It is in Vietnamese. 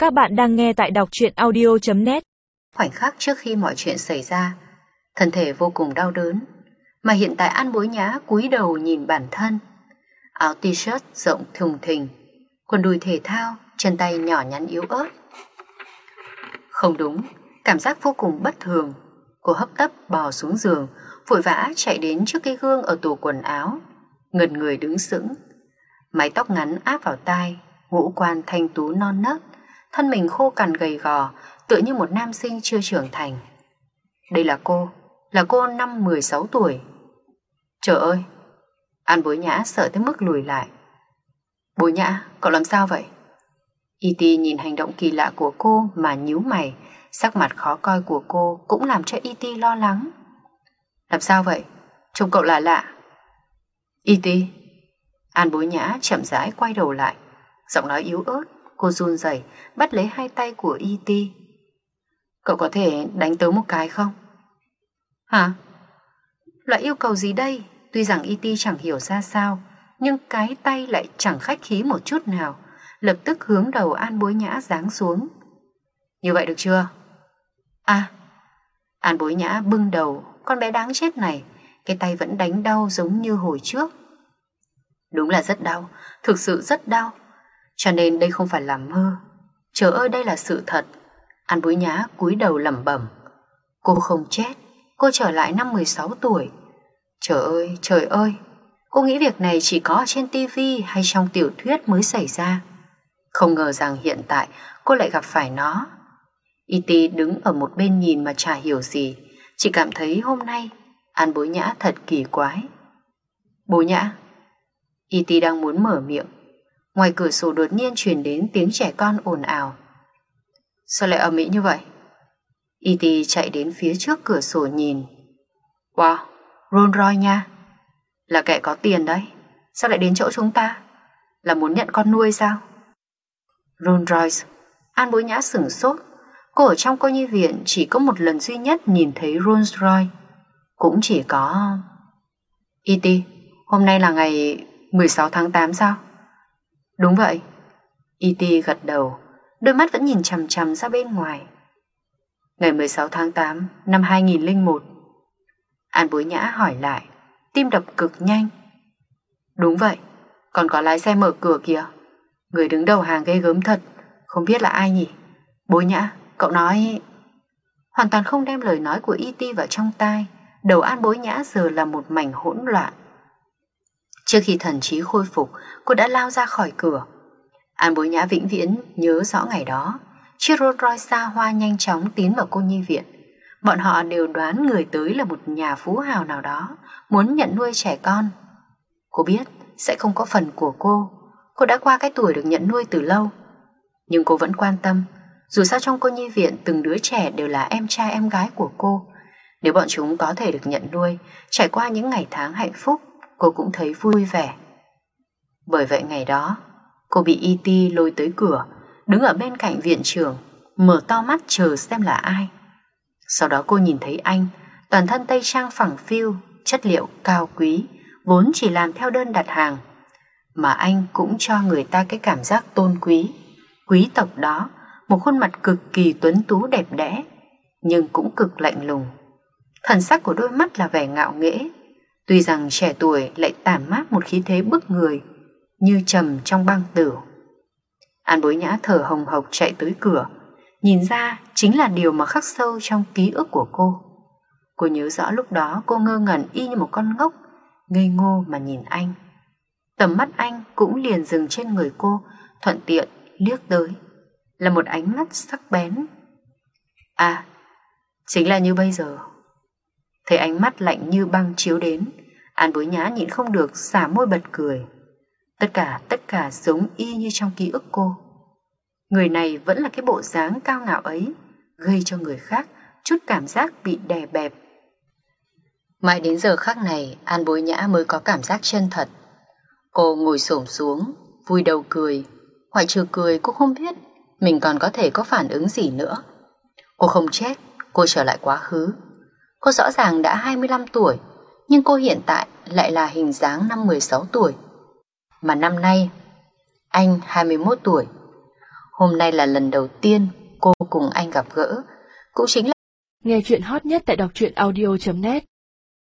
Các bạn đang nghe tại đọc truyện audio.net. Khoảnh khắc trước khi mọi chuyện xảy ra, thân thể vô cùng đau đớn, mà hiện tại An Bối Nhã cúi đầu nhìn bản thân. Áo t-shirt rộng thùng thình, quần đùi thể thao, chân tay nhỏ nhắn yếu ớt. Không đúng, cảm giác vô cùng bất thường. Cô hấp tấp bò xuống giường, vội vã chạy đến trước cái gương ở tủ quần áo, ngẩn người đứng sững. Mái tóc ngắn áp vào tai, ngũ quan thanh tú non nớt, thân mình khô cằn gầy gò, tựa như một nam sinh chưa trưởng thành. Đây là cô năm 16 tuổi. Trời ơi! An Bối Nhã sợ tới mức lùi lại. Bối Nhã, cậu làm sao vậy? E.T. nhìn hành động kỳ lạ của cô mà nhíu mày, sắc mặt khó coi của cô cũng làm cho E.T. lo lắng. Làm sao vậy? Trông cậu lạ lạ. E.T. An Bối Nhã chậm rãi quay đầu lại, giọng nói yếu ớt, cô run rẩy bắt lấy hai tay của E.T. Cậu có thể đánh tớ một cái không? Hả? Loại yêu cầu gì đây? Tuy rằng E.T. chẳng hiểu ra sao, nhưng cái tay lại chẳng khách khí một chút nào, lập tức hướng đầu An Bối Nhã giáng xuống. Như vậy được chưa? An Bối Nhã bưng đầu, con bé đáng chết này, cái tay vẫn đánh đau giống như hồi trước. Đúng là rất đau, thực sự rất đau. Cho nên đây không phải là mơ. Trời ơi, đây là sự thật. An Bối Nhã cúi đầu lẩm bẩm. Cô không chết, cô trở lại năm 16 tuổi. Trời ơi, cô nghĩ việc này chỉ có ở trên tivi hay trong tiểu thuyết mới xảy ra. Không ngờ rằng hiện tại cô lại gặp phải nó. E.T. đứng ở một bên nhìn mà chả hiểu gì, chỉ cảm thấy hôm nay An Bối Nhã thật kỳ quái. Bối Nhã. E.T. đang muốn mở miệng, ngoài cửa sổ đột nhiên truyền đến tiếng trẻ con ồn ào. Sao lại ầm ĩ như vậy? E.T. chạy đến phía trước cửa sổ nhìn. Wow, Rolls Royce nha. Là kẻ có tiền đấy. Sao lại đến chỗ chúng ta? Là muốn nhận con nuôi sao? Rolls Royce. An Bối Nhã sửng sốt. Cô ở trong cô nhi viện chỉ có một lần duy nhất nhìn thấy Rolls Royce. Cũng chỉ có... E.T. hôm nay là ngày 16 tháng 8 sao? Đúng vậy. E.T. gật đầu, đôi mắt vẫn nhìn chằm chằm ra bên ngoài. Ngày 16 tháng 8 năm 2001. An Bối Nhã hỏi lại, tim đập cực nhanh. Đúng vậy, còn có lái xe mở cửa kìa. Người đứng đầu hàng ghê gớm thật, không biết là ai nhỉ? Bối Nhã, cậu nói... Hoàn toàn không đem lời nói của E.T. vào trong tai, đầu An Bối Nhã giờ là một mảnh hỗn loạn. Trước khi thần trí khôi phục, cô đã lao ra khỏi cửa. An Bối Nhã vĩnh viễn nhớ rõ ngày đó. Chiếc Rolls Royce xa hoa nhanh chóng tiến vào cô nhi viện. Bọn họ đều đoán người tới là một nhà phú hào nào đó, muốn nhận nuôi trẻ con. Cô biết sẽ không có phần của cô đã qua cái tuổi được nhận nuôi từ lâu. Nhưng cô vẫn quan tâm, dù sao trong cô nhi viện từng đứa trẻ đều là em trai em gái của cô. Nếu bọn chúng có thể được nhận nuôi, trải qua những ngày tháng hạnh phúc, cô cũng thấy vui vẻ. Bởi vậy ngày đó, cô bị E.T. lôi tới cửa, đứng ở bên cạnh viện trưởng, mở to mắt chờ xem là ai. Sau đó cô nhìn thấy anh, toàn thân tây trang phẳng phiu, chất liệu cao quý, vốn chỉ làm theo đơn đặt hàng. Mà anh cũng cho người ta cái cảm giác tôn quý, quý tộc đó, một khuôn mặt cực kỳ tuấn tú đẹp đẽ, nhưng cũng cực lạnh lùng. Thần sắc của đôi mắt là vẻ ngạo nghễ, tuy rằng trẻ tuổi lại tản mát một khí thế bức người, như trầm trong băng tửu. An Bối Nhã thở hồng hộc chạy tới cửa, nhìn ra chính là điều mà khắc sâu trong ký ức của cô. Cô nhớ rõ lúc đó cô ngơ ngẩn y như một con ngốc, ngây ngô mà nhìn anh. Tầm mắt anh cũng liền dừng trên người cô, thuận tiện liếc tới, là một ánh mắt sắc bén. Chính là như bây giờ. Thấy ánh mắt lạnh như băng chiếu đến, An Bối Nhã nhịn không được xả môi bật cười. Tất cả giống y như trong ký ức cô. Người này vẫn là cái bộ dáng cao ngạo ấy, gây cho người khác chút cảm giác bị đè bẹp. Mãi đến giờ khắc này, An Bối Nhã mới có cảm giác chân thật. Cô ngồi xổm xuống, vùi đầu cười. Ngoại trừ cười, cô không biết mình còn có thể có phản ứng gì nữa. Cô không chết, cô trở lại quá khứ. Cô rõ ràng đã 25 tuổi, nhưng cô hiện tại lại là hình dáng năm 16 tuổi. Mà năm nay, anh 21 tuổi. Hôm nay là lần đầu tiên cô cùng anh gặp gỡ, cũng chính là Nghe chuyện hot nhất tại đọc truyện audio.net